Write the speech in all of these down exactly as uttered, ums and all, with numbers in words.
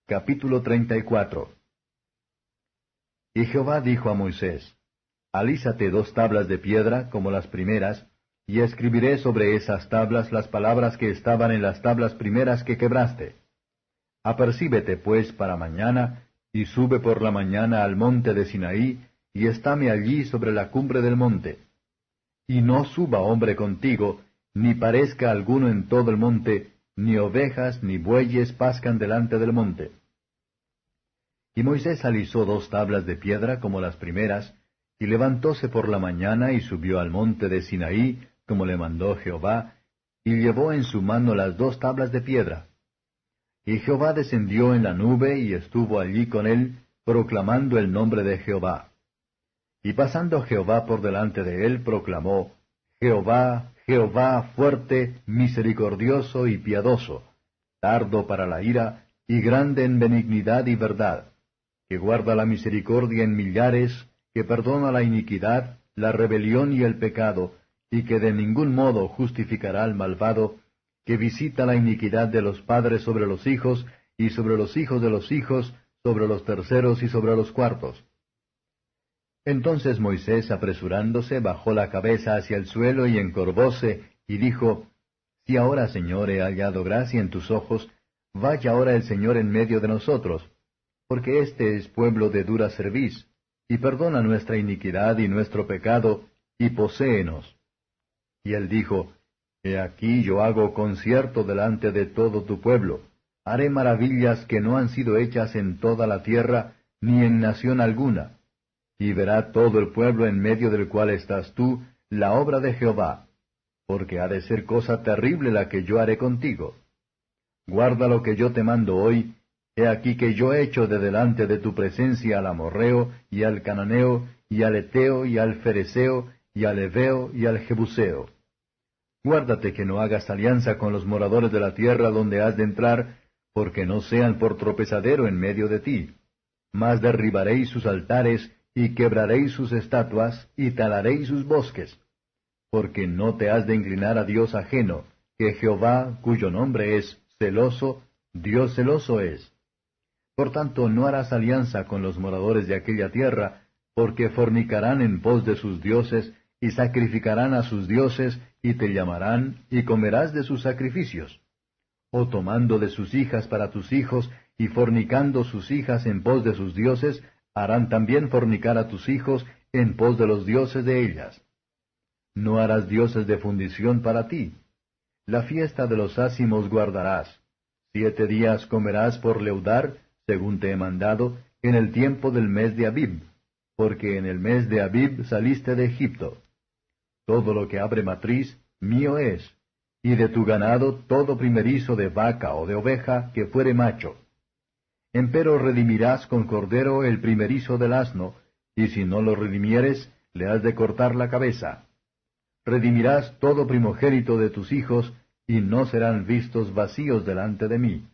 Capítulo treinta y cuatro. Y Jehová dijo a Moisés, Alízate dos tablas de piedra, como las primeras, y escribiré sobre esas tablas las palabras que estaban en las tablas primeras que quebraste. Apercíbete, pues, para mañana, y sube por la mañana al monte de Sinaí, y estáme allí sobre la cumbre del monte. Y no suba hombre contigo, ni parezca alguno en todo el monte, ni ovejas ni bueyes pascan delante del monte. Y Moisés alisó dos tablas de piedra como las primeras, y levantóse por la mañana y subió al monte de Sinaí, como le mandó Jehová, y llevó en su mano las dos tablas de piedra. Y Jehová descendió en la nube y estuvo allí con él, proclamando el nombre de Jehová. Y pasando Jehová por delante de él, proclamó, Jehová, Jehová fuerte, misericordioso y piadoso, tardo para la ira, y grande en benignidad y verdad, que guarda la misericordia en millares, que perdona la iniquidad, la rebelión y el pecado, y que de ningún modo justificará al malvado, que visita la iniquidad de los padres sobre los hijos, y sobre los hijos de los hijos, sobre los terceros y sobre los cuartos. Entonces Moisés, apresurándose, bajó la cabeza hacia el suelo y encorvóse, y dijo, Si ahora, Señor, he hallado gracia en tus ojos, vaya ahora el Señor en medio de nosotros, porque este es pueblo de dura cerviz, y perdona nuestra iniquidad y nuestro pecado, y poséenos. Y él dijo, He aquí yo hago concierto delante de todo tu pueblo, haré maravillas que no han sido hechas en toda la tierra, ni en nación alguna. Y verá todo el pueblo en medio del cual estás tú, la obra de Jehová, porque ha de ser cosa terrible la que yo haré contigo. Guarda lo que yo te mando hoy, he aquí que yo echo de delante de tu presencia al amorreo, y al cananeo, y al eteo, y al fereceo, y al heveo, y al jebuseo. Guárdate que no hagas alianza con los moradores de la tierra donde has de entrar, porque no sean por tropezadero en medio de ti. Mas derribaréis sus altares, y quebraréis sus estatuas, y talaréis sus bosques. Porque no te has de inclinar a Dios ajeno, que Jehová, cuyo nombre es celoso, Dios celoso es. Por tanto, no harás alianza con los moradores de aquella tierra, porque fornicarán en pos de sus dioses, y sacrificarán a sus dioses, y te llamarán, y comerás de sus sacrificios. O tomando de sus hijas para tus hijos, y fornicando sus hijas en pos de sus dioses, harán también fornicar a tus hijos en pos de los dioses de ellas. No harás dioses de fundición para ti. La fiesta de los ázimos guardarás. Siete días comerás por leudar, según te he mandado, en el tiempo del mes de Abib, porque en el mes de Abib saliste de Egipto. Todo lo que abre matriz, mío es, y de tu ganado todo primerizo de vaca o de oveja que fuere macho. Empero redimirás con cordero el primerizo del asno, y si no lo redimieres, le has de cortar la cabeza. Redimirás todo primogénito de tus hijos, y no serán vistos vacíos delante de mí.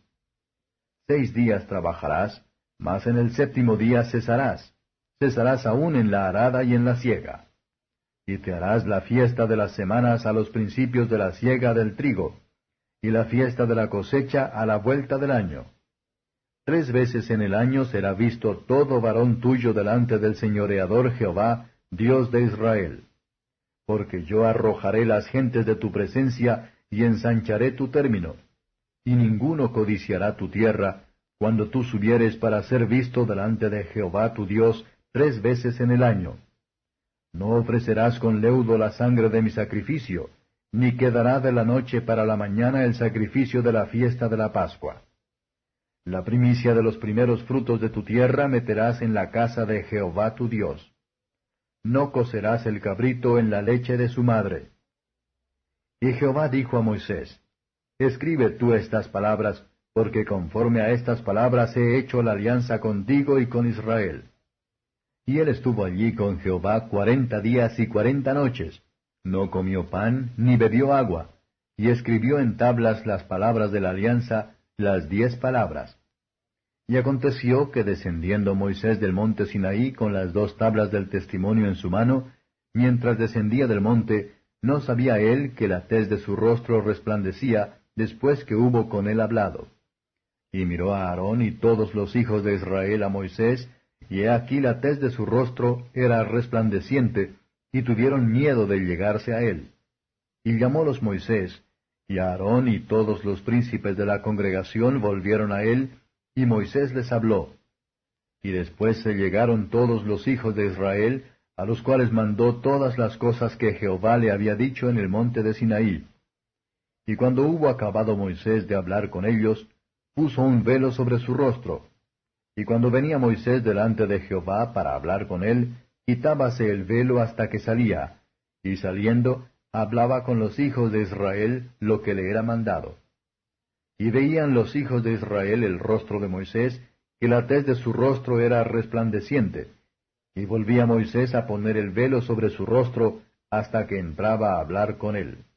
Seis días trabajarás, mas en el séptimo día cesarás. Cesarás aún en la arada y en la siega. Y te harás la fiesta de las semanas a los principios de la siega del trigo, y la fiesta de la cosecha a la vuelta del año. Tres veces en el año será visto todo varón tuyo delante del señoreador Jehová, Dios de Israel. Porque yo arrojaré las gentes de tu presencia, y ensancharé tu término. Y ninguno codiciará tu tierra, cuando tú subieres para ser visto delante de Jehová tu Dios tres veces en el año. No ofrecerás con leudo la sangre de mi sacrificio, ni quedará de la noche para la mañana el sacrificio de la fiesta de la Pascua. La primicia de los primeros frutos de tu tierra meterás en la casa de Jehová tu Dios. No cocerás el cabrito en la leche de su madre. Y Jehová dijo a Moisés, Escribe tú estas palabras, porque conforme a estas palabras he hecho la alianza contigo y con Israel. Y él estuvo allí con Jehová cuarenta días y cuarenta noches, no comió pan ni bebió agua, y escribió en tablas las palabras de la alianza, las diez palabras. Y aconteció que descendiendo Moisés del monte Sinaí con las dos tablas del testimonio en su mano, mientras descendía del monte, no sabía él que la tez de su rostro resplandecía después que hubo con él hablado. Y miró a Aarón y todos los hijos de Israel a Moisés, y he aquí la tez de su rostro era resplandeciente, y tuvieron miedo de llegarse a él. Y llamólos Moisés, y Aarón y todos los príncipes de la congregación volvieron a él, y Moisés les habló. Y después se llegaron todos los hijos de Israel, a los cuales mandó todas las cosas que Jehová le había dicho en el monte de Sinaí. Y cuando hubo acabado Moisés de hablar con ellos, puso un velo sobre su rostro. Y cuando venía Moisés delante de Jehová para hablar con él, quitábase el velo hasta que salía, y saliendo, hablaba con los hijos de Israel lo que le era mandado. Y veían los hijos de Israel el rostro de Moisés, que la tez de su rostro era resplandeciente. Y volvía Moisés a poner el velo sobre su rostro hasta que entraba a hablar con él.